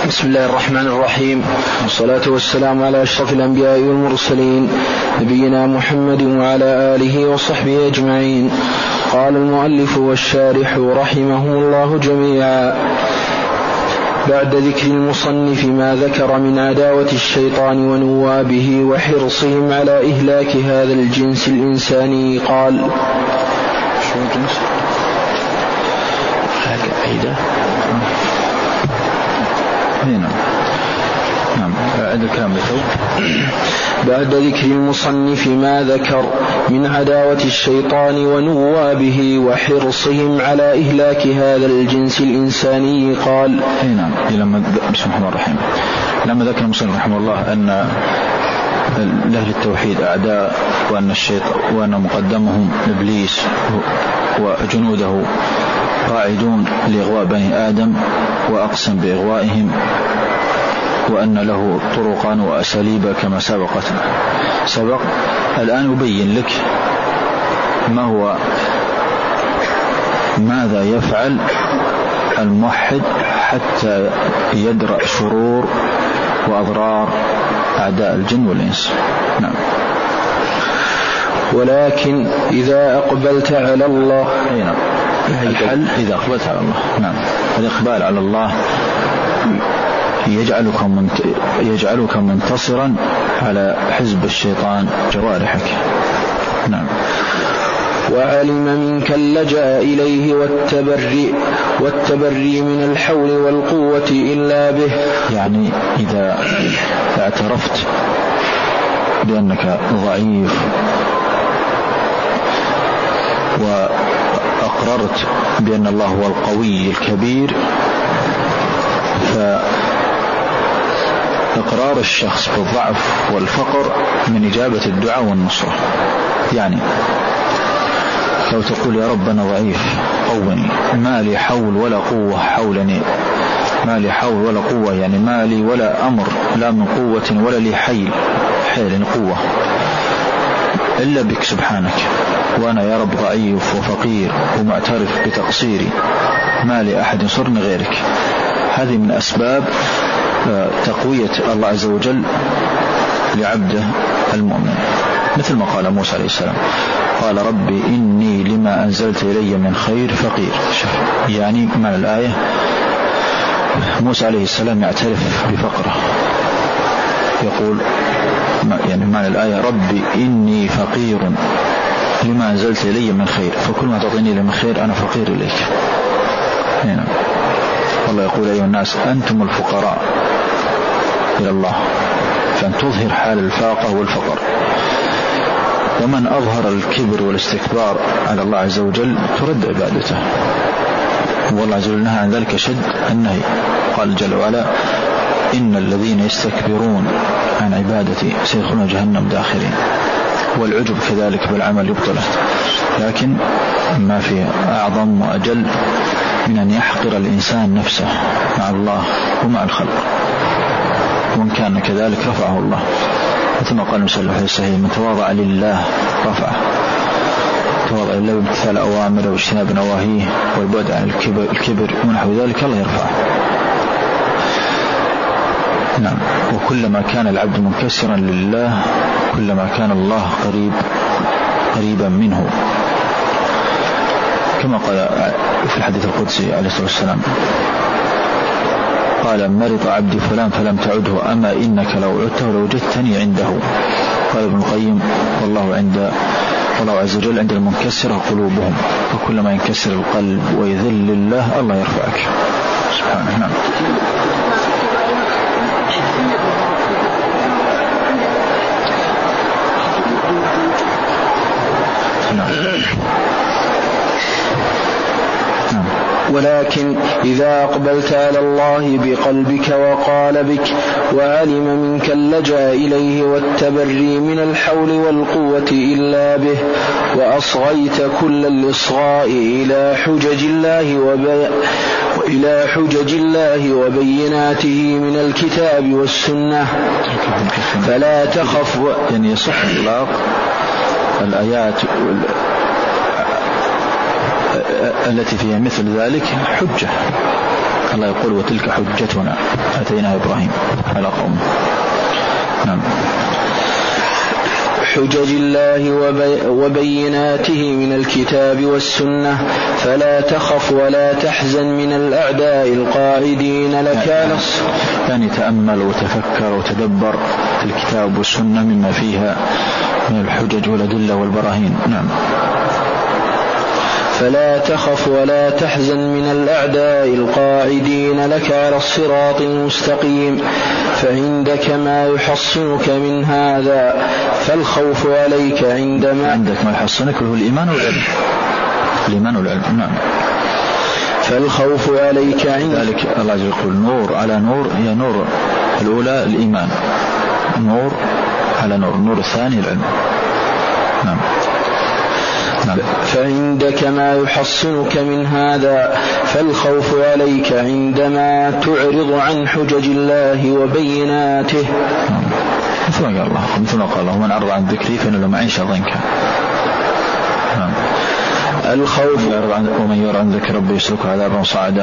بسم الله الرحمن الرحيم، والصلاة والسلام على أشرف الأنبياء والمرسلين نبينا محمد وعلى آله وصحبه أجمعين. قال المؤلف والشارح رحمهم الله جميعا: بعد ذكر المصنف ما ذكر من عداوة الشيطان ونوابه وحرصهم على إهلاك هذا الجنس الإنساني قال: شو الجنس؟ عيدة نعم بعد الكلام بعد ذكر المصنف ما ذكر من عداوة الشيطان ونوابه وحرصهم على إهلاك هذا الجنس الإنساني قال: نعم. بسم الله الرحمن الرحيم. لما ذكر المصنف رحمه الله أن لأهل التوحيد أعداء، وأن مقدمهم إبليس وجنوده قاعدون لإغواء بني آدم وأقسم بإغوائهم، وأن له طرقا وأساليب كما سبق. الآن أبين لك ماذا يفعل الموحد حتى يدرأ شرور وأضرار أعداء الجن والإنس. نعم. ولكن إذا أقبلت على الله، الحل إذا أقبلت على الله. نعم. الإقبال على الله يجعلك منتصرا على حزب الشيطان جوارحك. نعم. وعلم منك اللجأ إليه والتبري من الحول والقوة إلا به. يعني إذا اعترفت بأنك ضعيف وأقررت بأن الله هو القوي الكبير، فإقرار الشخص بالضعف والفقر من إجابة الدعاء والنصرة. يعني لو تقول يا رب أنا ضعيف قوّني، ما لي حول ولا قوة حولني، ما لي حول ولا قوة، يعني ما لي ولا أمر لا من قوة ولا لي حيل قوة إلا بك سبحانك، وأنا يا رب ضعيف وفقير ومعترف بتقصيري، ما لي أحد ينصرني غيرك. هذه من أسباب تقوية الله عز وجل لعبده المؤمن، مثل ما قال موسى عليه السلام: قال ربي إني لما أنزلت إلي من خير فقير. يعني معنى الآية موسى عليه السلام يعترف بفقره، يقول يعني معنى الآية ربي إني فقير لما أنزلت إلي من خير، فكل ما تعطيني من خير أنا فقير إليك. هنا الله يقول أيها الناس أنتم الفقراء إلى الله، فأن تظهر حال الفاقة والفقر. ومن أظهر الكبر والاستكبار على الله عز وجل ترد عبادته، والله عز وجل نهى عن ذلك شد النهي. قال جل وعلا: إن الذين يستكبرون عن عبادتي سيدخلون جهنم داخرين. والعجب كذلك بالعمل يبطله، لكن ما في أعظم وأجل من أن يحقر الإنسان نفسه مع الله ومع الخلق، وإن كان كذلك رفعه الله، مثل ما قال المسلم في الصحيح: من تواضع لله رفعه. تواضع لله بامتثال أوامره واجتناب نواهيه والبعد عن الكبر ونحو ذلك الله يرفعه. نعم. وكلما كان العبد منكسرا لله كلما كان الله قريبا منه، كما قال في الحديث القدسي عليه الصلاة والسلام: قال مرض عبدي فلان فلم تعده، أما إنك لو عدته لوجدتني عنده. قال ابن القيم: والله عز وجل عند المنكسرة قلوبهم، فكلما ينكسر القلب ويذل الله الله يرفعك سبحانه. نعم. ولكن إذا أقبلت على الله بقلبك وقال بك وعلم منك اللجأ إليه والتبري من الحول والقوة إلا به، وأصغيت كل الإصغاء إلى حجج الله وبيناته من الكتاب والسنة، فلا تخف. يعني يصح إطلاق الآيات التي فيها مثل ذلك حجة، الله يقول وتلك حجتنا أتينا إبراهيم على قومه. نعم. حجج الله وبيناته من الكتاب والسنة فلا تخف ولا تحزن من الأعداء القاعدين لك يعني تأمل وتفكر وتدبر في الكتاب والسنة مما فيها من الحجج والأدلة والبراهين. نعم. فلا تخف ولا تحزن من الأعداء القاعدين لك على الصراط المستقيم فعندك ما يحصنك من هذا فالخوف عليك عندك ما يحصنك هو الإيمان والعلم. الإيمان والعلم. نعم. فالخوف عليك ذلك الله عز وجل يقول نور على نور. هي نور الأولى الإيمان، نور على نور، النور الثاني العلم. نعم. فعندك ما يحصنك من هذا فالخوف عليك عندما تعرض عن حجج الله وبيناته. مثل ما قال الله من أعرض عن ذكري فإن له معيشة ضنكا. الخوف ومن يعرض عن ذكر ربه يسلكه عذابا صعدا.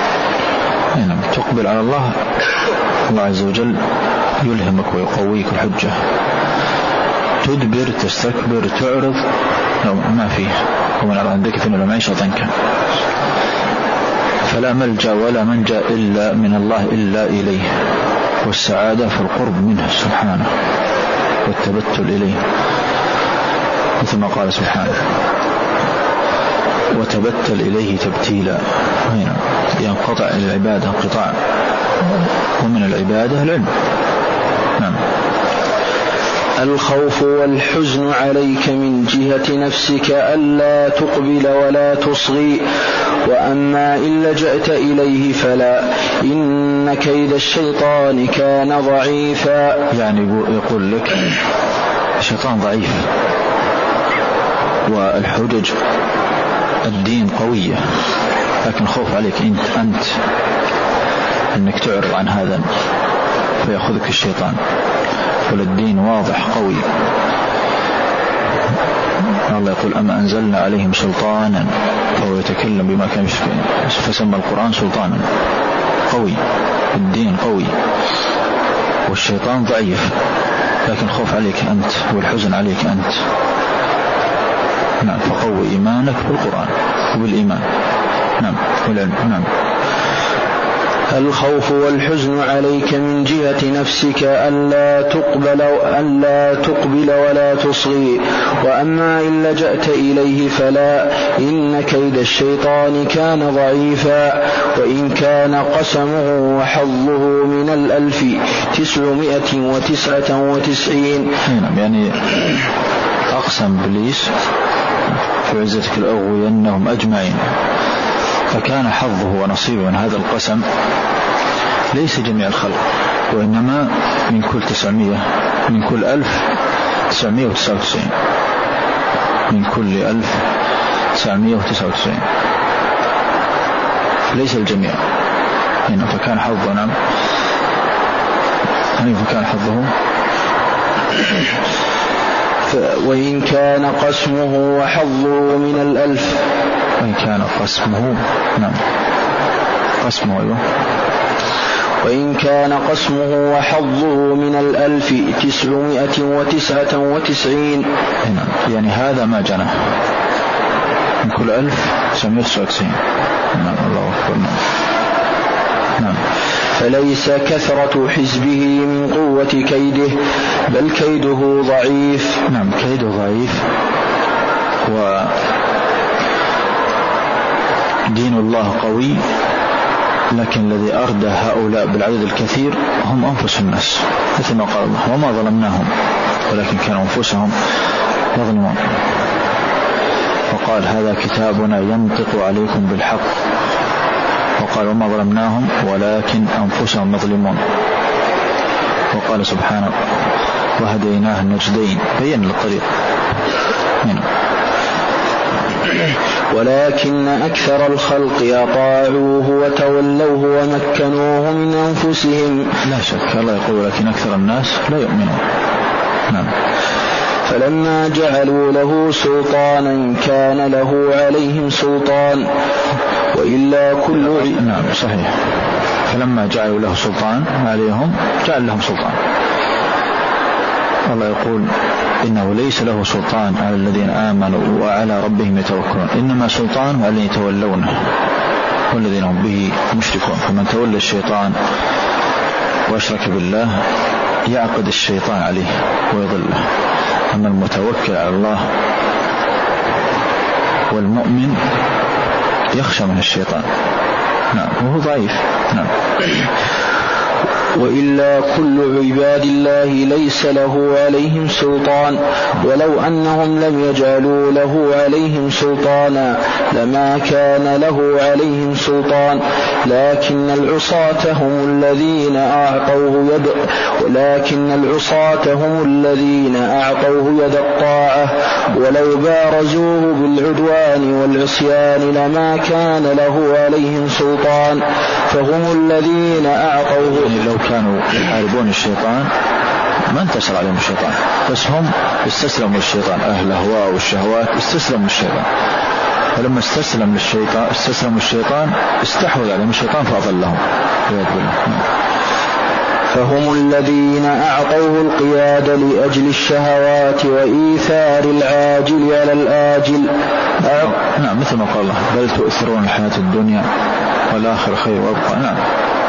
تقبل على الله، الله عز وجل يلهمك ويقويك الحجة. تدبر تستكبر تعرض ما فيه. ومن أعرض عن ذكري فإن له معيشة ضنكا. فلا ملجأ ولا منجأ إلا من الله إلا إليه، والسعادة في القرب منه سبحانه والتبتل إليه، مثل ما قال سبحانه وتبتل إليه تبتيلا. هنا ينقطع العبادة انقطاع، ومن العبادة العلم. نعم. الخوف والحزن عليك من جهة نفسك ألا تقبل ولا تصغي، وأما إن لجأت إليه فلا، إن كيد الشيطان كان ضعيفا. يعني يقول لك الشيطان ضعيف، والحجج الدين قوية، لكن خوف عليك أنت أنك تعرض عن هذا فيأخذك الشيطان، والدين واضح قوي. الله يقول أما أنزلنا عليهم سلطانا فهو يتكلم بما كان يشركون، فسمى القرآن سلطانا قوي. الدين قوي والشيطان ضعيف، لكن خوف عليك أنت والحزن عليك أنت. نعم. فقوي إيمانك بالقرآن وبالإيمان. نعم. والعلم. نعم. الخوف والحزن عليك من جهة نفسك ألا تقبل ولا تصغي، وأما إن لجأت إليه فلا، إن كيد الشيطان كان ضعيفا. وإن كان قسمه وحظه من 1999. يعني أقسم إبليس في عزتك لأغوينهم أجمعين، فكان حظه ونصيبه من هذا القسم ليس جميع الخلق، وإنما من كل 900 من كل 1999 من كل 1999 ليس الجميع. فكان حظه. نعم. فكان حظه. وإن كان قسمه وحظه من 1000. وإن كان قسمه. نعم. قسمه. أيوه. وإن كان قسمه وحظه من 1999. يعني هذا ما جنى من كل 1999. نعم. الله أكبر. نعم. فليس كثرة حزبه من قوة كيده، بل كيده ضعيف. نعم. كيده ضعيف. ودين الله قوي، لكن الذي أردى هؤلاء بالعدد الكثير هم أنفس الناس، مثل ما قال الله وما ظلمناهم ولكن كانوا أنفسهم يظلمون. وقال هذا كتابنا ينطق عليكم بالحق، وقال وما ظلمناهم ولكن أنفسهم يظلمون. وقال سبحانه وهديناه النجدين، بين الطريق. ولكن أكثر الخلق أطاعوه وتولوه ومكنوه من أنفسهم. لا شك. الله يقول ولكن أكثر الناس لا يؤمنون. نعم. فلما جعلوا له سلطانا كان له عليهم سلطان، وإلا كل نعم صحيح. فلما جعلوا له سلطان عليهم جعل لهم سلطان. الله يقول إنه ليس له سلطان على الذين آمنوا وعلى ربهم يتوكلون إنما سلطان على الذين يتولونه والذين هم به مشركون. فمن تولى الشيطان واشرك بالله يعقد الشيطان عليه ويضله. أما المتوكل على الله والمؤمن يخشى من الشيطان. نعم وهو ضعيف. نعم. وإلا كل عباد الله ليس له عليهم سلطان ولو أنهم لم يجعلوا له عليهم سلطانا لما كان له عليهم سلطان لكن العصاة هم الذين أعطوه يد الطاعة ولو بارزوه بالعدوان والعصيان لما كان له عليهم سلطان فهم الذين أعطوه. لو كانوا يحاربون الشيطان ما انتصر عليهم الشيطان بس هم استسلموا للشيطان. أهل الأهواء والشهوات استسلموا للشيطان فلما استسلموا الشيطان استحوذ عليهم الشيطان فأضلهم. فهم الذين أعطوه القيادة لأجل الشهوات وإيثار العاجل على الآجل. نعم مثل ما قال الله بل تؤثرون الحياة الدنيا والآخر خير وأبقى. نعم.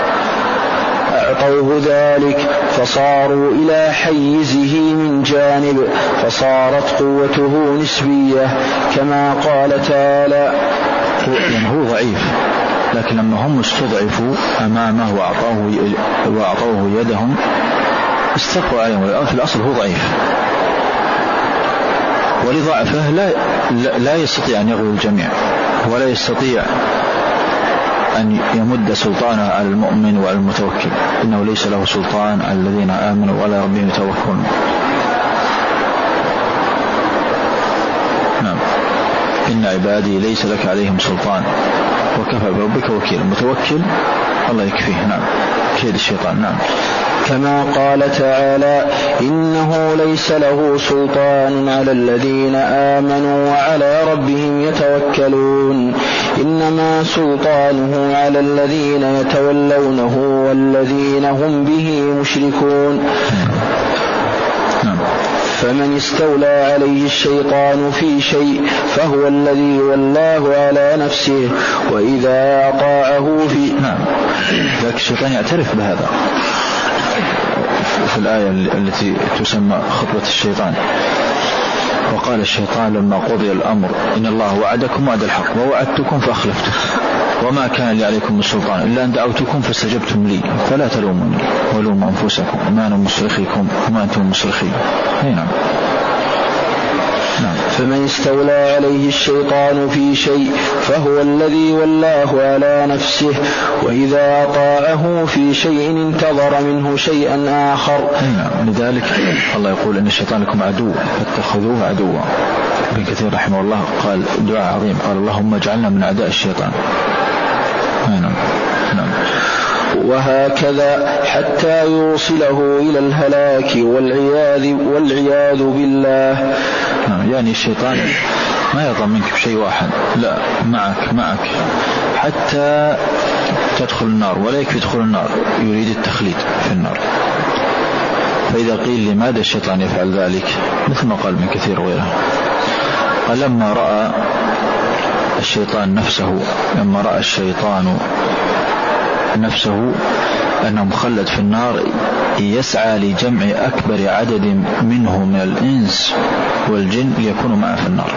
أعطوه ذلك فصاروا إلى حيزه من جانب فصارت قوته نسبية كما قال تعالى. يعني هو ضعيف لكن لما هم استضعفوا أمامه وأعطوه يدهم استقوا عليهم. في الأصل هو ضعيف ولضعفه لا يستطيع أن يغلب الجميع ولا يستطيع أن يمد سلطانه على المؤمن وعلى المتوكل. إنه ليس له سلطان على الذين آمنوا وعلى ربهم يتوكلون. نعم. إن عبادي ليس لك عليهم سلطان وكفى بربك وكيل. المتوكل الله يكفيه. نعم. كيد الشيطان. نعم. كما قال تعالى إنه ليس له سلطان على الذين آمنوا وعلى ربهم يتوكلون إنما سلطانه على الذين يتولونه والذين هم به مشركون. فمن استولى عليه الشيطان في شيء فهو الذي ولاه على نفسه وإذا أطاعه في. نعم. لكن الشيطان يعترف بهذا في الآية التي تسمى خطبة الشيطان. وقال الشيطان لما قضي الأمر إن الله وعدكم وعد الحق ووعدتكم فأخلفتم وما كان لي عليكم من سلطان إلا أن دعوتكم فاستجبتم لي فلا تلوموني ولوموا أنفسكم ما أنا مصرخيكم وما أنتم مصرخي. نعم. فمن استولى عليه الشيطان في شيء فهو الذي ولاه على نفسه وإذا أطاعه في شيء انتظر منه شيئا آخر. لذلك الله يقول إن الشيطان لكم عدو فاتخذوه عدوا. ابن كثير رحمه الله قال دعاء عظيم قال اللهم اجعلنا من أعداء الشيطان. نعم. وهكذا حتى يوصله إلى الهلاك والعياذ بالله. يعني الشيطان ما يرضى منك بشيء واحد لا معك حتى تدخل النار ولا يكفي تدخل النار يريد التخليد في النار. فإذا قيل لماذا الشيطان يفعل ذلك مثل ما قال ابن كثير وغيره قال لما رأى الشيطان نفسه أنه مخلد في النار يسعى لجمع أكبر عدد منه من الإنس والجن ليكونوا معه في النار.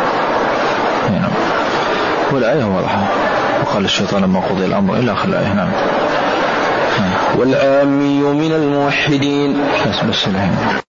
والآية واضحة. وقال الشيطان لما قضي الأمر إلى آخر الآية. نعم. والعامي من الموحدين. بس الهين.